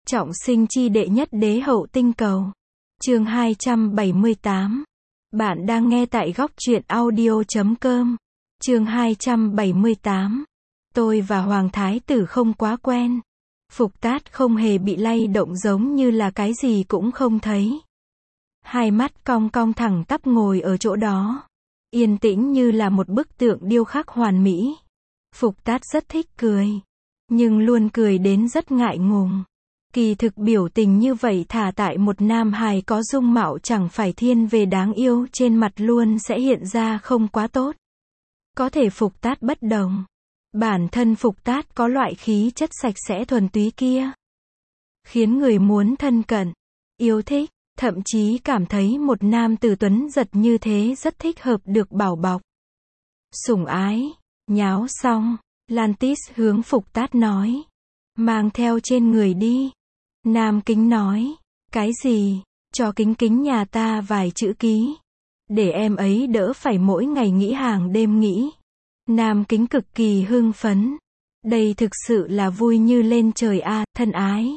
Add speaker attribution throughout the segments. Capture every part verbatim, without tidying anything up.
Speaker 1: Trọng sinh chi đệ nhất đế hậu tinh cầu. Chương hai trăm bảy mươi tám. Bạn đang nghe tại góc truyện audio chấm com. Chương hai trăm bảy mươi tám. Tôi và Hoàng Thái tử không quá quen. Phục Tát không hề bị lay động, giống như là cái gì cũng không thấy. Hai mắt cong cong thẳng tắp ngồi ở chỗ đó. Yên tĩnh như là một bức tượng điêu khắc hoàn mỹ. Phục Tát rất thích cười. Nhưng luôn cười đến rất ngại ngùng. Kỳ thực biểu tình như vậy thả tại một nam hài có dung mạo chẳng phải thiên về đáng yêu trên mặt luôn sẽ hiện ra không quá tốt. Có thể Phục Tát bất đồng. Bản thân Phục Tát có loại khí chất sạch sẽ thuần túy kia. Khiến người muốn thân cận, yêu thích, thậm chí cảm thấy một nam tử tuấn giật như thế rất thích hợp được bảo bọc. Sủng ái, nháo xong, Lantis hướng Phục Tát nói. Mang theo trên người đi. Nam Kính nói. Cái gì? Cho Kính Kính nhà ta vài chữ ký. Để em ấy đỡ phải mỗi ngày nghĩ hàng đêm nghĩ. Nam Kính cực kỳ hưng phấn. Đây thực sự là vui như lên trời a, à, thân ái.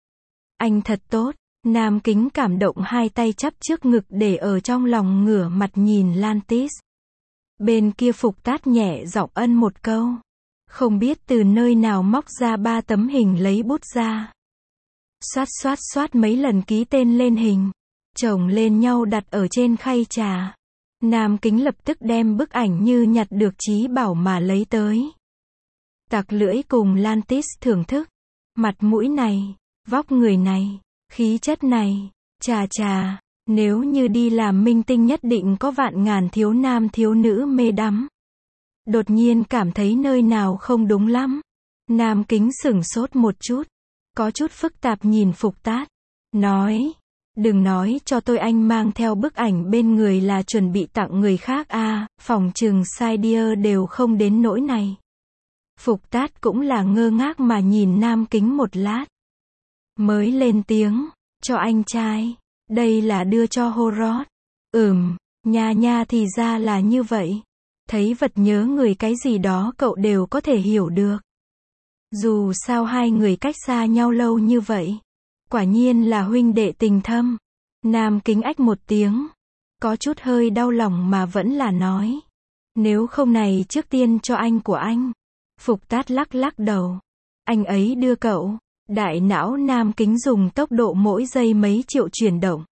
Speaker 1: Anh thật tốt. Nam Kính cảm động, hai tay chắp trước ngực để ở trong lòng, ngửa mặt nhìn Lantis. Bên kia Phục Tát nhẹ giọng ân một câu. Không biết từ nơi nào móc ra ba tấm hình, lấy bút ra. Xoát xoát xoát mấy lần ký tên lên hình. Chồng lên nhau đặt ở trên khay trà. Nam Kính lập tức đem bức ảnh như nhặt được trí bảo mà lấy tới. Tặc lưỡi cùng Lantis thưởng thức. Mặt mũi này, vóc người này, khí chất này, chà chà, nếu như đi làm minh tinh nhất định có vạn ngàn thiếu nam thiếu nữ mê đắm. Đột nhiên cảm thấy nơi nào không đúng lắm. Nam Kính sửng sốt một chút. Có chút phức tạp nhìn Phục Tát. Nói. Đừng nói cho tôi anh mang theo bức ảnh bên người là chuẩn bị tặng người khác a, à, phòng trừng sai dia đều không đến nỗi này. Phục Tát cũng là ngơ ngác mà nhìn Nam Kính một lát. Mới lên tiếng. Cho anh trai. Đây là đưa cho Horod. Ừm, nha nha, thì ra là như vậy. Thấy vật nhớ người cái gì đó cậu đều có thể hiểu được. Dù sao hai người cách xa nhau lâu như vậy. Quả nhiên là huynh đệ tình thâm. Nam Kính ách một tiếng. Có chút hơi đau lòng mà vẫn là nói. Nếu không này trước tiên cho anh của anh. Phục Tát lắc lắc đầu. Anh ấy đưa cậu. Đại não Nam Kính dùng tốc độ mỗi giây mấy triệu chuyển động.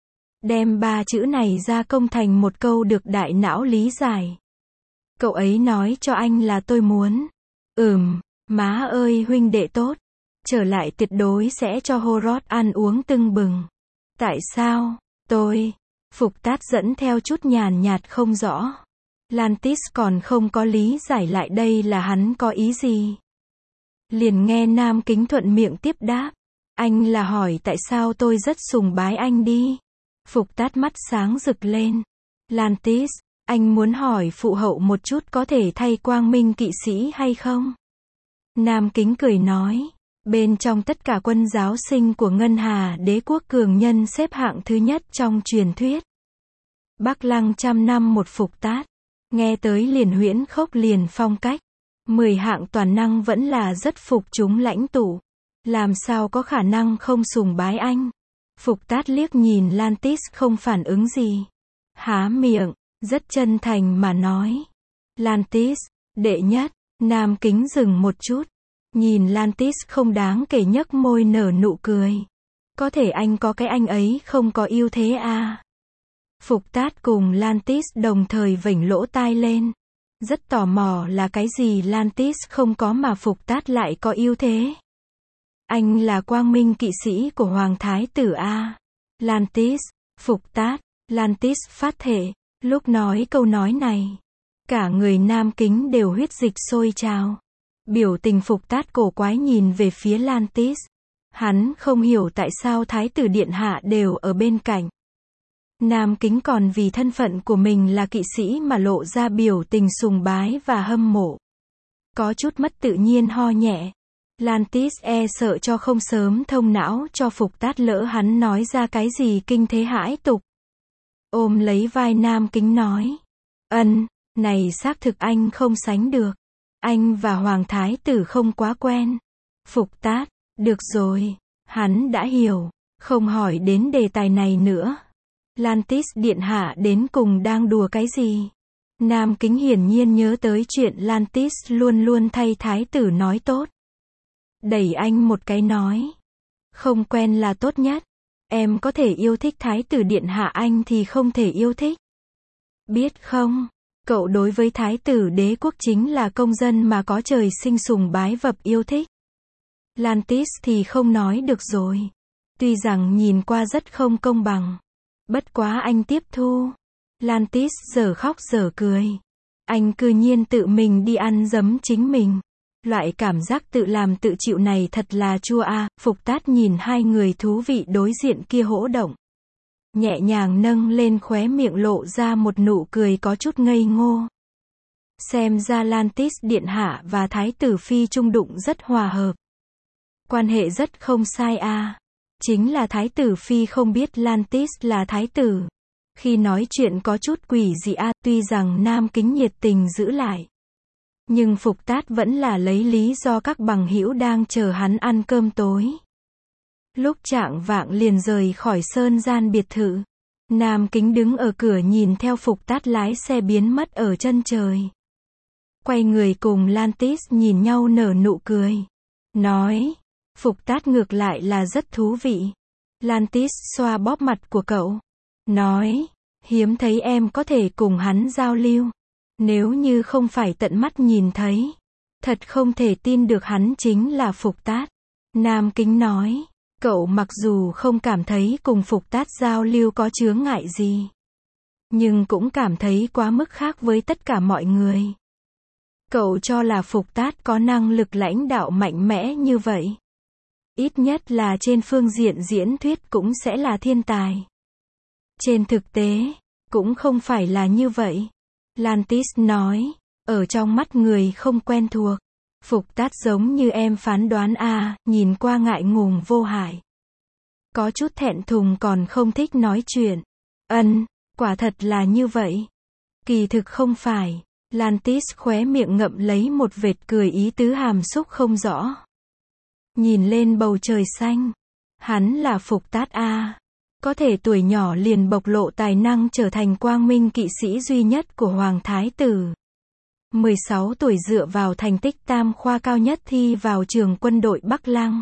Speaker 1: Đem ba chữ này ra công thành một câu được đại não lý giải. Cậu ấy nói cho anh là tôi muốn. Ừm, má ơi huynh đệ tốt. Trở lại tuyệt đối sẽ cho Horod ăn uống tưng bừng. Tại sao? Tôi. Phục Tát dẫn theo chút nhàn nhạt không rõ. Lantis còn không có lý giải lại đây là hắn có ý gì. Liền nghe Nam Kính thuận miệng tiếp đáp. Anh là hỏi tại sao tôi rất sùng bái anh đi. Phục Tát mắt sáng rực lên. Lantis, anh muốn hỏi phụ hậu một chút có thể thay Quang Minh kỵ sĩ hay không? Nam Kính cười nói. Bên trong tất cả quân giáo sinh của Ngân Hà đế quốc cường nhân xếp hạng thứ nhất trong truyền thuyết. Bắc Lăng trăm năm một Phục Tát. Nghe tới liền huyễn khốc liền phong cách. Mười hạng toàn năng vẫn là rất phục chúng lãnh tụ. Làm sao có khả năng không sùng bái anh? Phục Tát liếc nhìn Lantis không phản ứng gì. Há miệng, rất chân thành mà nói. Lantis, đệ nhất. Nam Kính dừng một chút. Nhìn Lantis không đáng kể nhấc môi nở nụ cười. Có thể anh có cái anh ấy không có ưu thế à? Phục Tát cùng Lantis đồng thời vểnh lỗ tai lên. Rất tò mò là cái gì Lantis không có mà Phục Tát lại có ưu thế. Anh là Quang Minh kỵ sĩ của Hoàng Thái tử a. Lantis, Phục Tát, Lantis phát thệ. Lúc nói câu nói này, cả người Nam Kính đều huyết dịch sôi trào. Biểu tình Phục Tát cổ quái nhìn về phía Lantis. Hắn không hiểu tại sao Thái tử điện hạ đều ở bên cạnh. Nam Kính còn vì thân phận của mình là kỵ sĩ mà lộ ra biểu tình sùng bái và hâm mộ. Có chút mất tự nhiên ho nhẹ. Lantis e sợ cho không sớm thông não cho Phục Tát lỡ hắn nói ra cái gì kinh thế hãi tục. Ôm lấy vai Nam Kính nói. Ân, này xác thực anh không sánh được. Anh và Hoàng Thái tử không quá quen. Phục Tát, được rồi, Hắn đã hiểu, không hỏi đến đề tài này nữa. Lantis điện hạ đến cùng đang đùa cái gì? Nam Kính hiển nhiên nhớ tới chuyện Lantis luôn luôn thay thái tử nói tốt. Đẩy anh một cái nói. Không quen là tốt nhất. Em có thể yêu thích thái tử điện hạ, anh thì không thể yêu thích. Biết không, cậu đối với thái tử đế quốc chính là công dân mà có trời sinh sùng bái vập yêu thích. Lantis thì không nói được rồi. Tuy rằng nhìn qua rất không công bằng. Bất quá anh tiếp thu. Lantis giờ khóc giờ cười. Anh cư nhiên tự mình đi ăn giấm chính mình. Loại cảm giác tự làm tự chịu này thật là chua a. À. Phục Tát nhìn hai người thú vị đối diện kia hỗ động. Nhẹ nhàng nâng lên khóe miệng lộ ra một nụ cười có chút ngây ngô. Xem ra Lantis điện hạ và thái tử phi trung đụng rất hòa hợp. Quan hệ rất không sai a. À. Chính là thái tử phi không biết Lantis là thái tử. Khi nói chuyện có chút quỷ dị a. À. Tuy rằng Nam Kính nhiệt tình giữ lại. Nhưng Phục Tát vẫn là lấy lý do các bằng hữu đang chờ hắn ăn cơm tối. Lúc chạng vạng liền rời khỏi sơn gian biệt thự. Nam Kính đứng ở cửa nhìn theo Phục Tát lái xe biến mất ở chân trời. Quay người cùng Lantis nhìn nhau nở nụ cười. Nói, Phục Tát ngược lại là rất thú vị. Lantis xoa bóp mặt của cậu. Nói, hiếm thấy em có thể cùng hắn giao lưu. Nếu như không phải tận mắt nhìn thấy. Thật không thể tin được hắn chính là Phục Tát. Nam Kính nói, cậu mặc dù không cảm thấy cùng Phục Tát giao lưu có chướng ngại gì. Nhưng cũng cảm thấy quá mức khác với tất cả mọi người. Cậu cho là Phục Tát có năng lực lãnh đạo mạnh mẽ như vậy. Ít nhất là trên phương diện diễn thuyết cũng sẽ là thiên tài. Trên thực tế, cũng không phải là như vậy. Lantis nói, ở trong mắt người không quen thuộc, Phục Tát giống như em phán đoán a, à, nhìn qua ngại ngùng vô hại. Có chút thẹn thùng còn không thích nói chuyện. Ân, quả thật là như vậy. Kỳ thực không phải. Lantis khóe miệng ngậm lấy một vệt cười ý tứ hàm xúc không rõ. Nhìn lên bầu trời xanh. Hắn là Phục Tát a. À. Có thể tuổi nhỏ liền bộc lộ tài năng trở thành quang minh kỵ sĩ duy nhất của Hoàng Thái Tử. mười sáu tuổi dựa vào thành tích tam khoa cao nhất thi vào trường quân đội Bắc Lăng.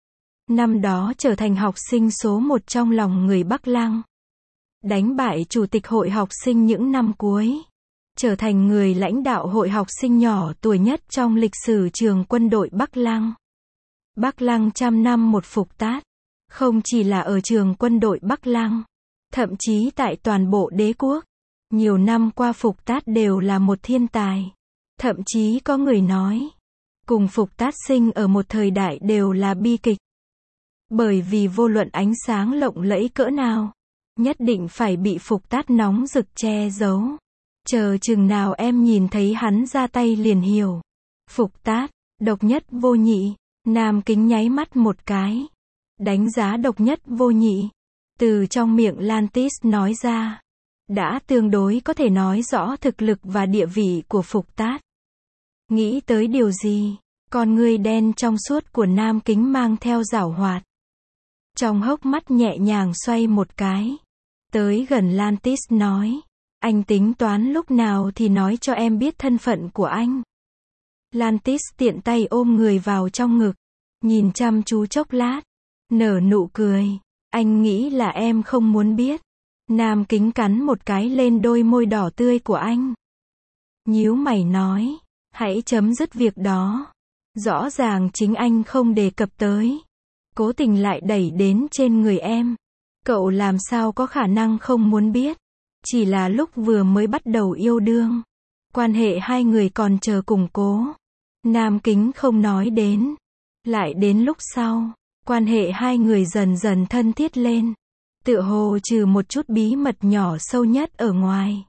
Speaker 1: Năm đó trở thành học sinh số một trong lòng người Bắc Lăng. Đánh bại chủ tịch hội học sinh những năm cuối. Trở thành người lãnh đạo hội học sinh nhỏ tuổi nhất trong lịch sử trường quân đội Bắc Lăng. Bắc Lăng trăm năm một Phục Tát. Không chỉ là ở trường quân đội Bắc Lăng. Thậm chí tại toàn bộ đế quốc. Nhiều năm qua Phục Tát đều là một thiên tài. Thậm chí có người nói. Cùng Phục Tát sinh ở một thời đại đều là bi kịch. Bởi vì vô luận ánh sáng lộng lẫy cỡ nào. Nhất định phải bị Phục Tát nóng rực che giấu. Chờ chừng nào em nhìn thấy hắn ra tay liền hiểu. Phục Tát, độc nhất vô nhị. Nam Kính nháy mắt một cái. Đánh giá độc nhất vô nhị. Từ trong miệng Lantis nói ra. Đã tương đối có thể nói rõ thực lực và địa vị của Phục Tát. Nghĩ tới điều gì? Con ngươi đen trong suốt của Nam Kính mang theo giảo hoạt. Trong hốc mắt nhẹ nhàng xoay một cái. Tới gần Lantis nói. Anh tính toán lúc nào thì nói cho em biết thân phận của anh. Lantis tiện tay ôm người vào trong ngực. Nhìn chăm chú chốc lát. Nở nụ cười. Anh nghĩ là em không muốn biết. Nam Kính cắn một cái lên đôi môi đỏ tươi của anh. Nhíu mày nói. Hãy chấm dứt việc đó. Rõ ràng chính anh không đề cập tới. Cố tình lại đẩy đến trên người em. Cậu làm sao có khả năng không muốn biết. Chỉ là lúc vừa mới bắt đầu yêu đương. Quan hệ hai người còn chờ củng cố. Nam Kính không nói đến. Lại đến lúc sau. Quan hệ hai người dần dần thân thiết lên. Tựa hồ trừ một chút bí mật nhỏ sâu nhất ở ngoài.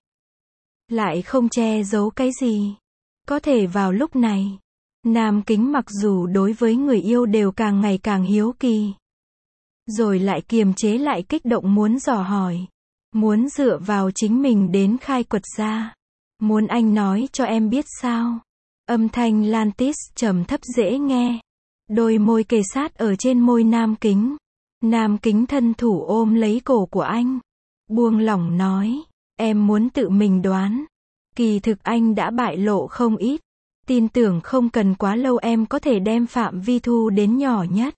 Speaker 1: Lại không che giấu cái gì. Có thể vào lúc này. Nam Kính mặc dù đối với người yêu đều càng ngày càng hiếu kỳ. Rồi lại kiềm chế lại kích động muốn dò hỏi. Muốn dựa vào chính mình đến khai quật ra. Muốn anh nói cho em biết sao. Âm thanh Lantis trầm thấp dễ nghe. Đôi môi kề sát ở trên môi Nam Kính. Nam Kính thân thủ ôm lấy cổ của anh. Buông lỏng nói. Em muốn tự mình đoán. Kỳ thực anh đã bại lộ không ít. Tin tưởng không cần quá lâu em có thể đem phạm vi thu đến nhỏ nhất.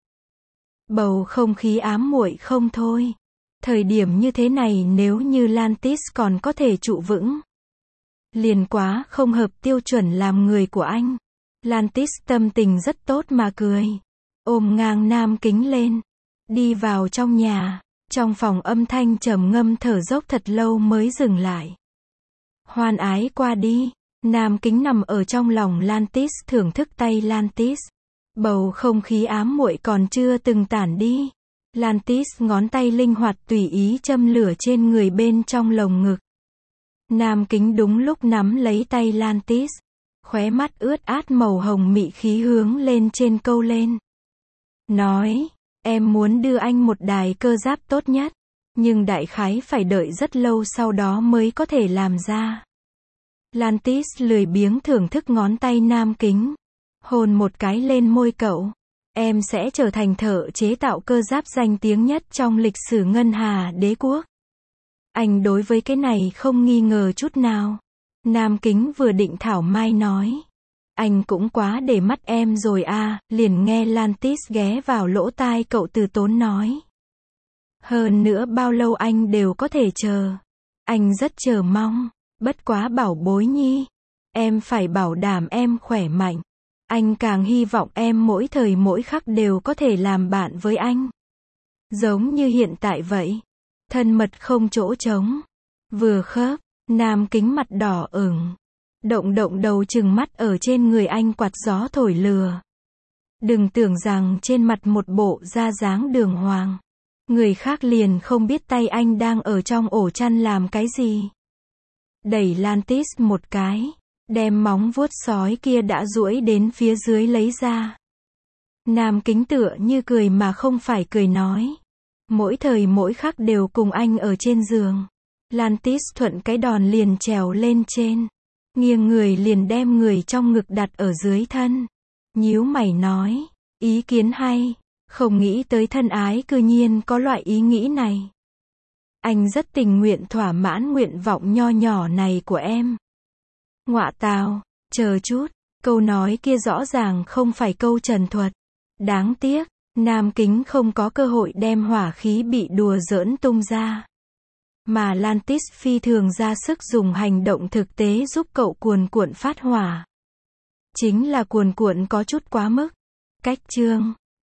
Speaker 1: Bầu không khí ám muội không thôi. Thời điểm như thế này nếu như Lantis còn có thể trụ vững. Liền quá không hợp tiêu chuẩn làm người của anh. Lantis tâm tình rất tốt mà cười. Ôm ngang Nam Kính lên. Đi vào trong nhà. Trong phòng âm thanh trầm ngâm thở dốc thật lâu mới dừng lại. Hoan ái qua đi. Nam Kính nằm ở trong lòng Lantis thưởng thức tay Lantis. Bầu không khí ám muội còn chưa từng tản đi. Lantis ngón tay linh hoạt tùy ý châm lửa trên người bên trong lồng ngực. Nam Kính đúng lúc nắm lấy tay Lantis. Khóe mắt ướt át màu hồng mị khí hướng lên trên câu lên. Nói, em muốn đưa anh một đài cơ giáp tốt nhất. Nhưng đại khái phải đợi rất lâu sau đó mới có thể làm ra. Lantis lười biếng thưởng thức ngón tay Nam Kính. Hôn một cái lên môi cậu. Em sẽ trở thành thợ chế tạo cơ giáp danh tiếng nhất trong lịch sử Ngân Hà Đế quốc. Anh đối với cái này không nghi ngờ chút nào. Nam Kính vừa định thảo mai nói. Anh cũng quá để mắt em rồi à, liền nghe Lantis ghé vào lỗ tai cậu từ tốn nói. Hơn nữa bao lâu anh đều có thể chờ. Anh rất chờ mong. Bất quá bảo bối nhi. Em phải bảo đảm em khỏe mạnh. Anh càng hy vọng em mỗi thời mỗi khắc đều có thể làm bạn với anh. Giống như hiện tại vậy. Thân mật không chỗ trống. Vừa khớp, Nam Kính mặt đỏ ửng. Động động đầu chừng mắt ở trên người anh quạt gió thổi lừa. Đừng tưởng rằng trên mặt một bộ da dáng đường hoàng. Người khác liền không biết tay anh đang ở trong ổ chăn làm cái gì. Đẩy Lantis một cái. Đem móng vuốt sói kia đã duỗi đến phía dưới lấy ra. Nam Kính tựa như cười mà không phải cười nói. Mỗi thời mỗi khắc đều cùng anh ở trên giường. Lantis thuận cái đòn liền trèo lên trên. Nghiêng người liền đem người trong ngực đặt ở dưới thân. Nhíu mày nói. Ý kiến hay. Không nghĩ tới thân ái cư nhiên có loại ý nghĩ này. Anh rất tình nguyện thỏa mãn nguyện vọng nho nhỏ này của em. Ngọa tào, chờ chút, câu nói kia rõ ràng không phải câu trần thuật. Đáng tiếc, Nam Kính không có cơ hội đem hỏa khí bị đùa giỡn tung ra. Mà Lantis phi thường ra sức dùng hành động thực tế giúp cậu cuồn cuộn phát hỏa. Chính là cuồn cuộn có chút quá mức. Cách chương